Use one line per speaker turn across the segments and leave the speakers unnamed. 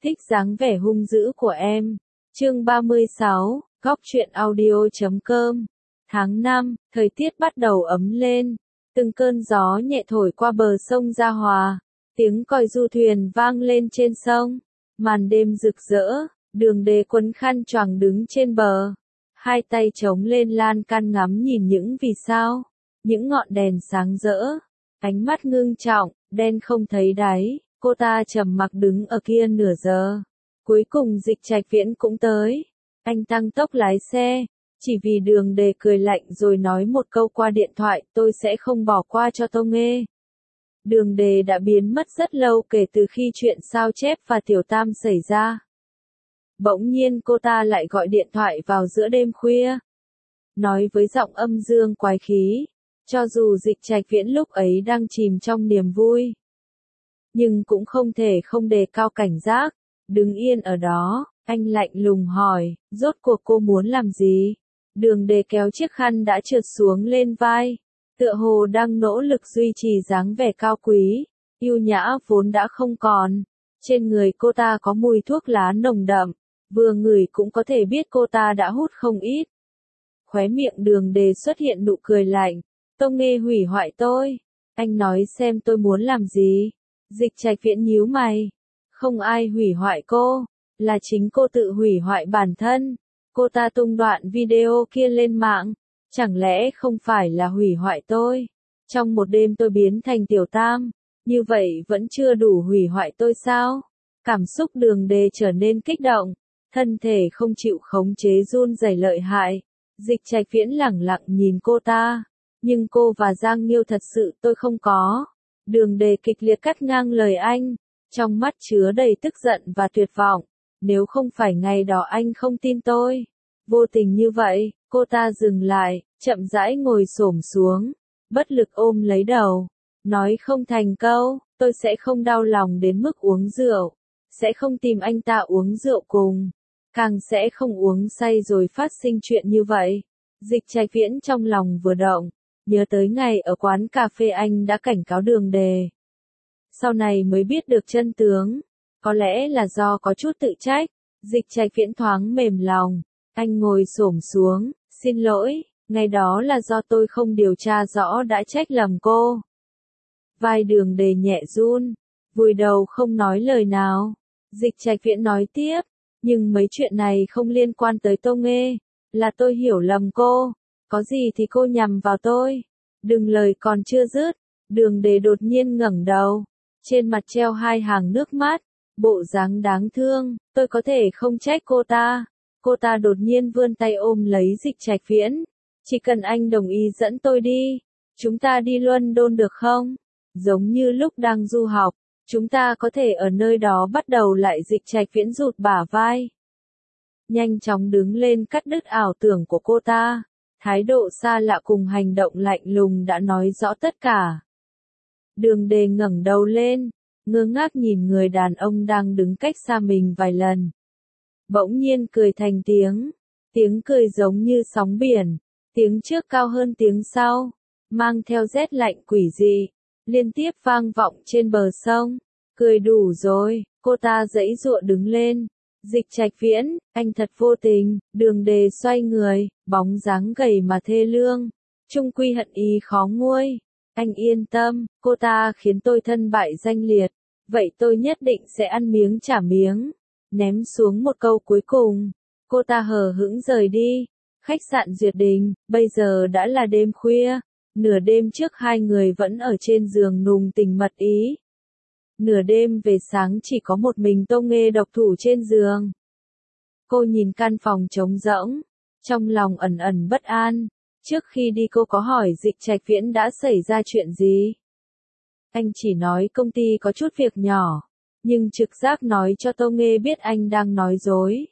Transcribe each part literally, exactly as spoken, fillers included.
thích dáng vẻ hung dữ của em. Chương ba mươi sáu, góc truyện audio chấm com. Tháng năm, thời tiết bắt đầu ấm lên, từng cơn gió nhẹ thổi qua bờ sông Gia Hòa, tiếng còi du thuyền vang lên trên sông, màn đêm rực rỡ, Đường Đề quấn khăn choàng đứng trên bờ, hai tay chống lên lan can ngắm nhìn những vì sao, những ngọn đèn sáng rỡ, ánh mắt ngưng trọng, đen không thấy đáy, cô ta trầm mặc đứng ở kia nửa giờ. Cuối cùng Dịch Trạch Viễn cũng tới, anh tăng tốc lái xe, chỉ vì Đường Đề cười lạnh rồi nói một câu qua điện thoại, tôi sẽ không bỏ qua cho Tô Nghê. Đường Đề đã biến mất rất lâu kể từ khi chuyện sao chép và Tiểu Tam xảy ra. Bỗng nhiên cô ta lại gọi điện thoại vào giữa đêm khuya, nói với giọng âm dương quái khí, cho dù Dịch Trạch Viễn lúc ấy đang chìm trong niềm vui, nhưng cũng không thể không đề cao cảnh giác. Đứng yên ở đó, anh lạnh lùng hỏi, rốt cuộc cô muốn làm gì? Đường Đề kéo chiếc khăn đã trượt xuống lên vai, tựa hồ đang nỗ lực duy trì dáng vẻ cao quý, yêu nhã vốn đã không còn. Trên người cô ta có mùi thuốc lá nồng đậm, vừa ngửi cũng có thể biết cô ta đã hút không ít. Khóe miệng Đường Đề xuất hiện nụ cười lạnh, Tô Nghê hủy hoại tôi. Anh nói xem tôi muốn làm gì? Dịch Trạch Viễn nhíu mày. Không ai hủy hoại cô, là chính cô tự hủy hoại bản thân. Cô ta tung đoạn video kia lên mạng, chẳng lẽ không phải là hủy hoại tôi? Trong một đêm tôi biến thành Tiểu Tam, như vậy vẫn chưa đủ hủy hoại tôi sao? Cảm xúc Đường Đề trở nên kích động, thân thể không chịu khống chế run rẩy lợi hại. Dịch Trạch Viễn lẳng lặng nhìn cô ta, nhưng cô và Giang Nghiêu thật sự tôi không có. Đường Đề kịch liệt cắt ngang lời anh, trong mắt chứa đầy tức giận và tuyệt vọng. Nếu không phải ngày đó anh không tin tôi, vô tình như vậy, cô ta dừng lại, chậm rãi ngồi xổm xuống, bất lực ôm lấy đầu, nói không thành câu, tôi sẽ không đau lòng đến mức uống rượu, sẽ không tìm anh ta uống rượu cùng, càng sẽ không uống say rồi phát sinh chuyện như vậy. Dịch Trạch Viễn trong lòng vừa động, nhớ tới ngày ở quán cà phê anh đã cảnh cáo Đường Đề. Sau này mới biết được chân tướng, có lẽ là do có chút tự trách, Dịch Trạch Viễn thoáng mềm lòng, anh ngồi xổm xuống, xin lỗi, ngày đó là do tôi không điều tra rõ đã trách lầm cô. Vai Đường Đề nhẹ run, vùi đầu không nói lời nào. Dịch Trạch Viễn nói tiếp, nhưng mấy chuyện này không liên quan tới Tô Nghê, là tôi hiểu lầm cô, có gì thì cô nhằm vào tôi. Đừng lời còn chưa dứt, Đường Đề đột nhiên ngẩng đầu, trên mặt treo hai hàng nước mắt, bộ dáng đáng thương, tôi có thể không trách cô ta. Cô ta đột nhiên vươn tay ôm lấy Dịch Trạch Viễn, chỉ cần anh đồng ý dẫn tôi đi, chúng ta đi London được không? Giống như lúc đang du học, chúng ta có thể ở nơi đó bắt đầu lại. Dịch Trạch Viễn rụt bả vai, nhanh chóng đứng lên cắt đứt ảo tưởng của cô ta. Thái độ xa lạ cùng hành động lạnh lùng đã nói rõ tất cả. Đường Đề ngẩng đầu lên, ngơ ngác nhìn người đàn ông đang đứng cách xa mình vài lần. Bỗng nhiên cười thành tiếng, tiếng cười giống như sóng biển, tiếng trước cao hơn tiếng sau, mang theo rét lạnh quỷ dị, liên tiếp vang vọng trên bờ sông. Cười đủ rồi, cô ta giãy giụa đứng lên. Dịch Trạch Viễn, anh thật vô tình. Đường Đề xoay người, bóng dáng gầy mà thê lương, chung quy hận ý khó nguôi. Anh yên tâm, cô ta khiến tôi thân bại danh liệt, vậy tôi nhất định sẽ ăn miếng trả miếng. Ném xuống một câu cuối cùng, cô ta hờ hững rời đi. Khách sạn Duyệt Đình, bây giờ đã là đêm khuya, nửa đêm trước hai người vẫn ở trên giường nùng tình mật ý. Nửa đêm về sáng chỉ có một mình Tô Nghê độc thủ trên giường. Cô nhìn căn phòng trống rỗng, trong lòng ẩn ẩn bất an. Trước khi đi cô có hỏi Dịch Trạch Viễn đã xảy ra chuyện gì. Anh chỉ nói công ty có chút việc nhỏ, nhưng trực giác nói cho Tô Nghê biết anh đang nói dối.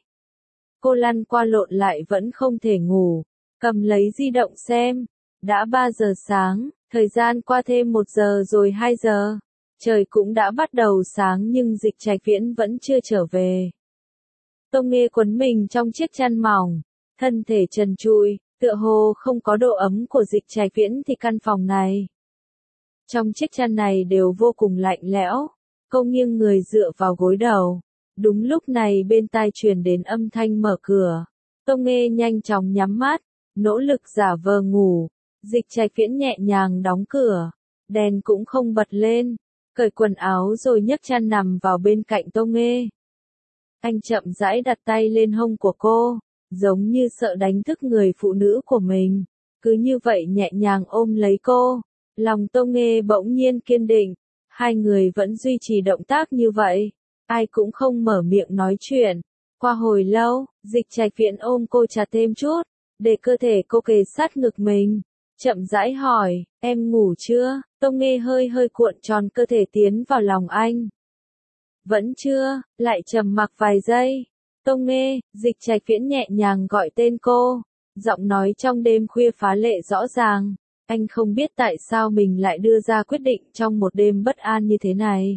Cô lăn qua lộn lại vẫn không thể ngủ, cầm lấy di động xem. Đã ba giờ sáng, thời gian qua thêm một giờ rồi hai giờ. Trời cũng đã bắt đầu sáng nhưng Dịch Trạch Viễn vẫn chưa trở về. Tô Nghê quấn mình trong chiếc chăn mỏng, thân thể trần trụi, tựa hồ không có độ ấm của Dịch Trạch Viễn thì căn phòng này. Trong chiếc chăn này đều vô cùng lạnh lẽo. Cô nghiêng người dựa vào gối đầu, Đúng lúc này bên tai truyền đến âm thanh mở cửa. Tông Nghê nhanh chóng nhắm mắt, nỗ lực giả vờ ngủ. Dịch Trạch Viễn nhẹ nhàng đóng cửa, đèn cũng không bật lên, cởi quần áo rồi nhấc chăn nằm vào bên cạnh Tông Nghê. Anh chậm rãi đặt tay lên hông của cô, giống như sợ đánh thức người phụ nữ của mình. Cứ như vậy nhẹ nhàng ôm lấy cô, lòng Tông Nghê bỗng nhiên kiên định. Hai người vẫn duy trì động tác như vậy, ai cũng không mở miệng nói chuyện. Qua hồi lâu, Dịch Trạch Viễn ôm cô chặt thêm chút, để cơ thể cô kề sát ngực mình. Chậm rãi hỏi, em ngủ chưa? Tông Nghê hơi hơi cuộn tròn cơ thể tiến vào lòng anh. Vẫn chưa, lại trầm mặc vài giây. Tông Nghê, Dịch Trạch Viễn nhẹ nhàng gọi tên cô, giọng nói trong đêm khuya phá lệ rõ ràng. Anh không biết tại sao mình lại đưa ra quyết định trong một đêm bất an như thế này.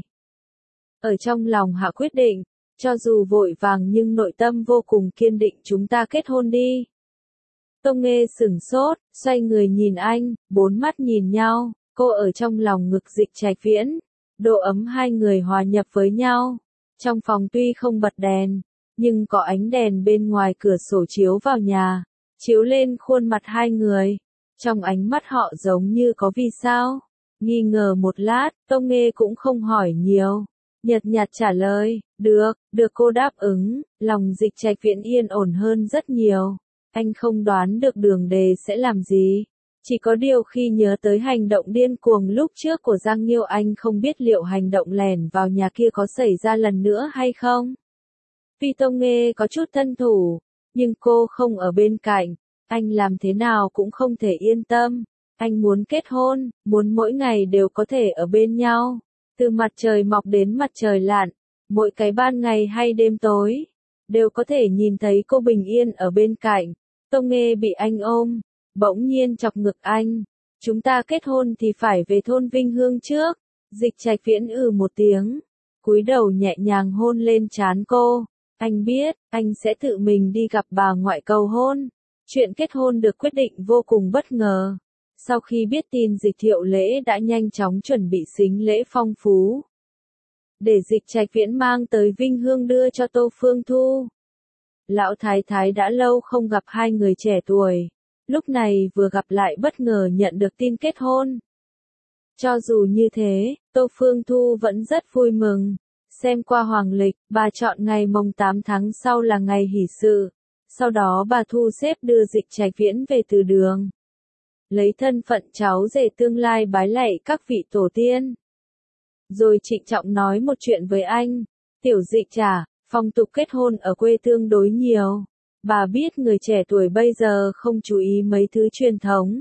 Ở trong lòng hạ quyết định, cho dù vội vàng nhưng nội tâm vô cùng kiên định, chúng ta kết hôn đi. Tông Nghê sửng sốt, xoay người nhìn anh, bốn mắt nhìn nhau, cô ở trong lòng ngực Dịch Trạch Viễn. Độ ấm hai người hòa nhập với nhau. Trong phòng tuy không bật đèn, nhưng có ánh đèn bên ngoài cửa sổ chiếu vào nhà, chiếu lên khuôn mặt hai người. Trong ánh mắt họ giống như có vì sao. Nghi ngờ một lát, Tông Nghê cũng không hỏi nhiều. Nhật nhạt trả lời, được, được cô đáp ứng, lòng Dịch Trạch Viễn yên ổn hơn rất nhiều. Anh không đoán được Đường Đề sẽ làm gì. Chỉ có điều khi nhớ tới hành động điên cuồng lúc trước của Giang Nghiêu, anh không biết liệu hành động lẻn vào nhà kia có xảy ra lần nữa hay không. Tuy Tông Nghê có chút thân thủ, nhưng cô không ở bên cạnh, anh làm thế nào cũng không thể yên tâm. Anh muốn kết hôn, muốn mỗi ngày đều có thể ở bên nhau. Từ mặt trời mọc đến mặt trời lặn, mỗi cái ban ngày hay đêm tối, đều có thể nhìn thấy cô bình yên ở bên cạnh. Tông Nghê bị anh ôm, bỗng nhiên chọc ngực anh. Chúng ta kết hôn thì phải về thôn Vinh Hương trước. Dịch Trạch Viễn ừ một tiếng, cúi đầu nhẹ nhàng hôn lên trán cô. Anh biết, anh sẽ tự mình đi gặp bà ngoại cầu hôn. Chuyện kết hôn được quyết định vô cùng bất ngờ. Sau khi biết tin, Dịch Thiệu Lễ đã nhanh chóng chuẩn bị sính lễ phong phú, để Dịch Trạch Viễn mang tới Vinh Hương đưa cho Tô Phương Thu. Lão Thái Thái đã lâu không gặp hai người trẻ tuổi, lúc này vừa gặp lại bất ngờ nhận được tin kết hôn. Cho dù như thế, Tô Phương Thu vẫn rất vui mừng. Xem qua hoàng lịch, bà chọn ngày mồng tám tháng sau là ngày hỷ sự. Sau đó bà thu xếp đưa Dịch Trạch Viễn về từ đường, lấy thân phận cháu rể tương lai bái lạy các vị tổ tiên. Rồi trịnh trọng nói một chuyện với anh. Tiểu Dịch à, phong tục kết hôn ở quê tương đối nhiều. Bà biết người trẻ tuổi bây giờ không chú ý mấy thứ truyền thống.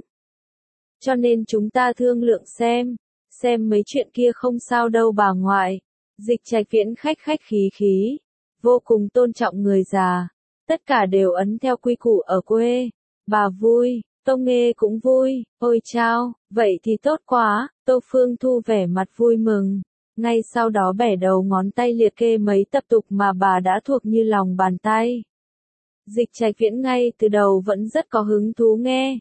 Cho nên chúng ta thương lượng xem, xem mấy chuyện kia không sao đâu bà ngoại. Dịch Trạch Viễn khách khách khí khí, vô cùng tôn trọng người già. Tất cả đều ấn theo quy củ ở quê. Bà vui, Tông Nghê cũng vui. Ôi chao, vậy thì tốt quá. Tô Phương Thu vẻ mặt vui mừng. Ngay sau đó bẻ đầu ngón tay liệt kê mấy tập tục mà bà đã thuộc như lòng bàn tay. Dịch Trạch Viễn ngay từ đầu vẫn rất có hứng thú nghe.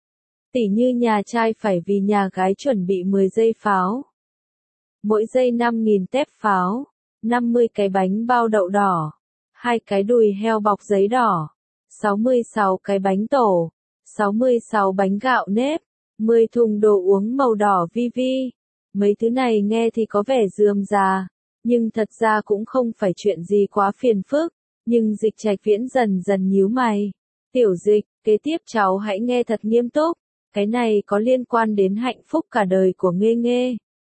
Tỉ như nhà trai phải vì nhà gái chuẩn bị mười dây pháo. Mỗi dây năm nghìn tép pháo, năm mươi cái bánh bao đậu đỏ, hai cái đùi heo bọc giấy đỏ, sáu mươi sáu cái bánh tổ, sáu mươi sáu bánh gạo nếp, mười thùng đồ uống màu đỏ vi vi. Mấy thứ này nghe thì có vẻ rườm rà, nhưng thật ra cũng không phải chuyện gì quá phiền phức. Nhưng Dịch Trạch Viễn dần dần nhíu mày. Tiểu Dịch, kế tiếp cháu hãy nghe thật nghiêm túc. Cái này có liên quan đến hạnh phúc cả đời của Nghê Nghê.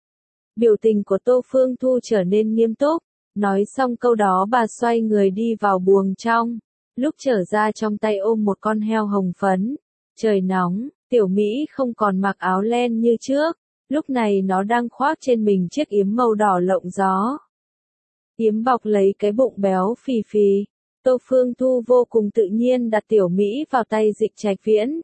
Biểu tình của Tô Phương Thu trở nên nghiêm túc. Nói xong câu đó bà xoay người đi vào buồng trong. Lúc trở ra trong tay ôm một con heo hồng phấn. Trời nóng, Tiểu Mỹ không còn mặc áo len như trước. Lúc này nó đang khoác trên mình chiếc yếm màu đỏ lộng gió. Yếm bọc lấy cái bụng béo phì phì. Tô Phương Thu vô cùng tự nhiên đặt Tiểu Mỹ vào tay Dịch Trạch Viễn.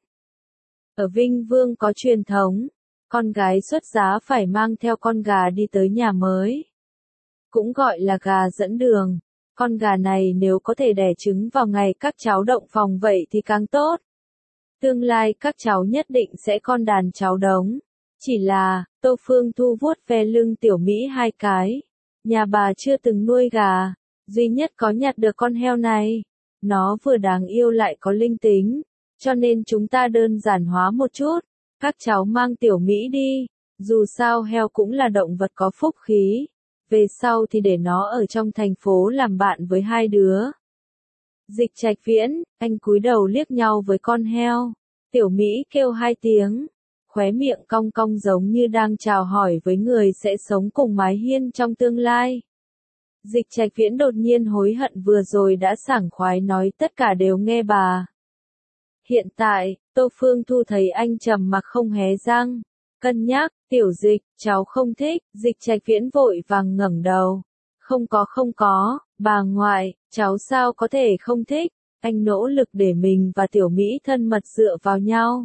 Ở Vinh Vương có truyền thống, con gái xuất giá phải mang theo con gà đi tới nhà mới. Cũng gọi là gà dẫn đường. Con gà này nếu có thể đẻ trứng vào ngày các cháu động phòng vậy thì càng tốt. Tương lai các cháu nhất định sẽ con đàn cháu đống. Chỉ là, Tô Phương Thu vuốt ve lưng Tiểu Mỹ hai cái. Nhà bà chưa từng nuôi gà. duy nhất có nhặt được con heo này. Nó vừa đáng yêu lại có linh tính, cho nên chúng ta đơn giản hóa một chút. Các cháu mang tiểu Mỹ đi, dù sao heo cũng là động vật có phúc khí. Về sau thì để nó ở trong thành phố làm bạn với hai đứa. Dịch Trạch Viễn, anh cúi đầu liếc nhau với con heo. Tiểu Mỹ kêu hai tiếng, khóe miệng cong cong giống như đang chào hỏi với người sẽ sống cùng mái hiên trong tương lai. Dịch Trạch Viễn đột nhiên hối hận vừa rồi đã sảng khoái nói tất cả đều nghe bà. Hiện tại, Tô Phương Thu thấy anh trầm mặc không hé răng. Cân nhắc, tiểu Dịch, cháu không thích. Dịch Trạch Viễn vội vàng ngẩng đầu. Không có không có, bà ngoại, cháu sao có thể không thích. Anh nỗ lực để mình và tiểu Mỹ thân mật dựa vào nhau.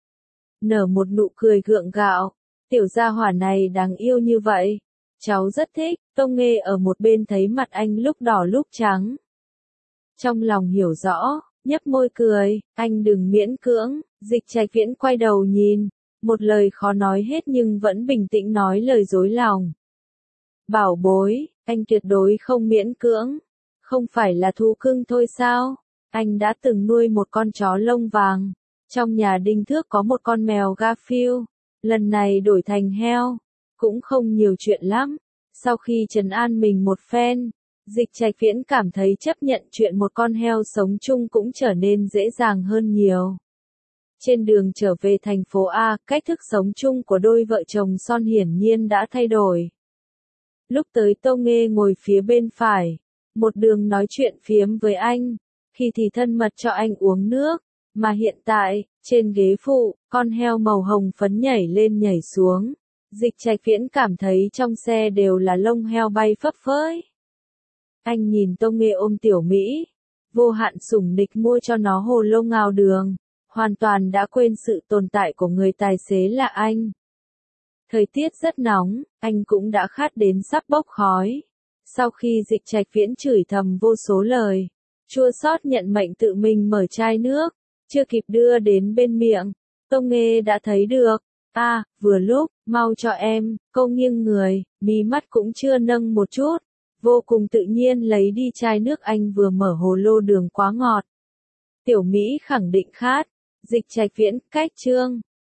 Nở một nụ cười gượng gạo. Tiểu gia hỏa này đáng yêu như vậy. Cháu rất thích. Tông Nghê ở một bên thấy mặt anh lúc đỏ lúc trắng. Trong lòng hiểu rõ, nhếch môi cười, anh đừng miễn cưỡng. Dịch Trạch Viễn quay đầu nhìn, một lời khó nói hết nhưng vẫn bình tĩnh nói lời dối lòng. Bảo bối, anh tuyệt đối không miễn cưỡng. Không phải là thú cưng thôi sao? Anh đã từng nuôi một con chó lông vàng. Trong nhà Đinh Thước có một con mèo Garfield. Lần này đổi thành heo. Cũng không nhiều chuyện lắm. Sau khi trấn an mình một phen, Dịch Trạch Viễn cảm thấy chấp nhận chuyện một con heo sống chung cũng trở nên dễ dàng hơn nhiều. Trên đường trở về thành phố A, cách thức sống chung của đôi vợ chồng Son hiển nhiên đã thay đổi. Lúc tới Tô Nghê ngồi phía bên phải, một đường nói chuyện phiếm với anh, khi thì thân mật cho anh uống nước, mà hiện tại, trên ghế phụ, con heo màu hồng phấn nhảy lên nhảy xuống. Dịch Trạch Viễn cảm thấy trong xe đều là lông heo bay phấp phới. Anh nhìn Tô Nghê ôm tiểu Mỹ, vô hạn sủng nịch mua cho nó hồ lô ngao đường, hoàn toàn đã quên sự tồn tại của người tài xế là anh. Thời tiết rất nóng, anh cũng đã khát đến sắp bốc khói. Sau khi Dịch Trạch Viễn chửi thầm vô số lời, chua xót nhận mệnh tự mình mở chai nước, chưa kịp đưa đến bên miệng, Tô Nghê đã thấy được. A, à, vừa lúc, mau cho em. Cô nghiêng người, mí mắt cũng chưa nâng một chút, vô cùng tự nhiên lấy đi chai nước anh vừa mở hồ lô đường quá ngọt. Tiểu Mỹ khẳng định khát. Dịch Trạch Viễn, cách chương.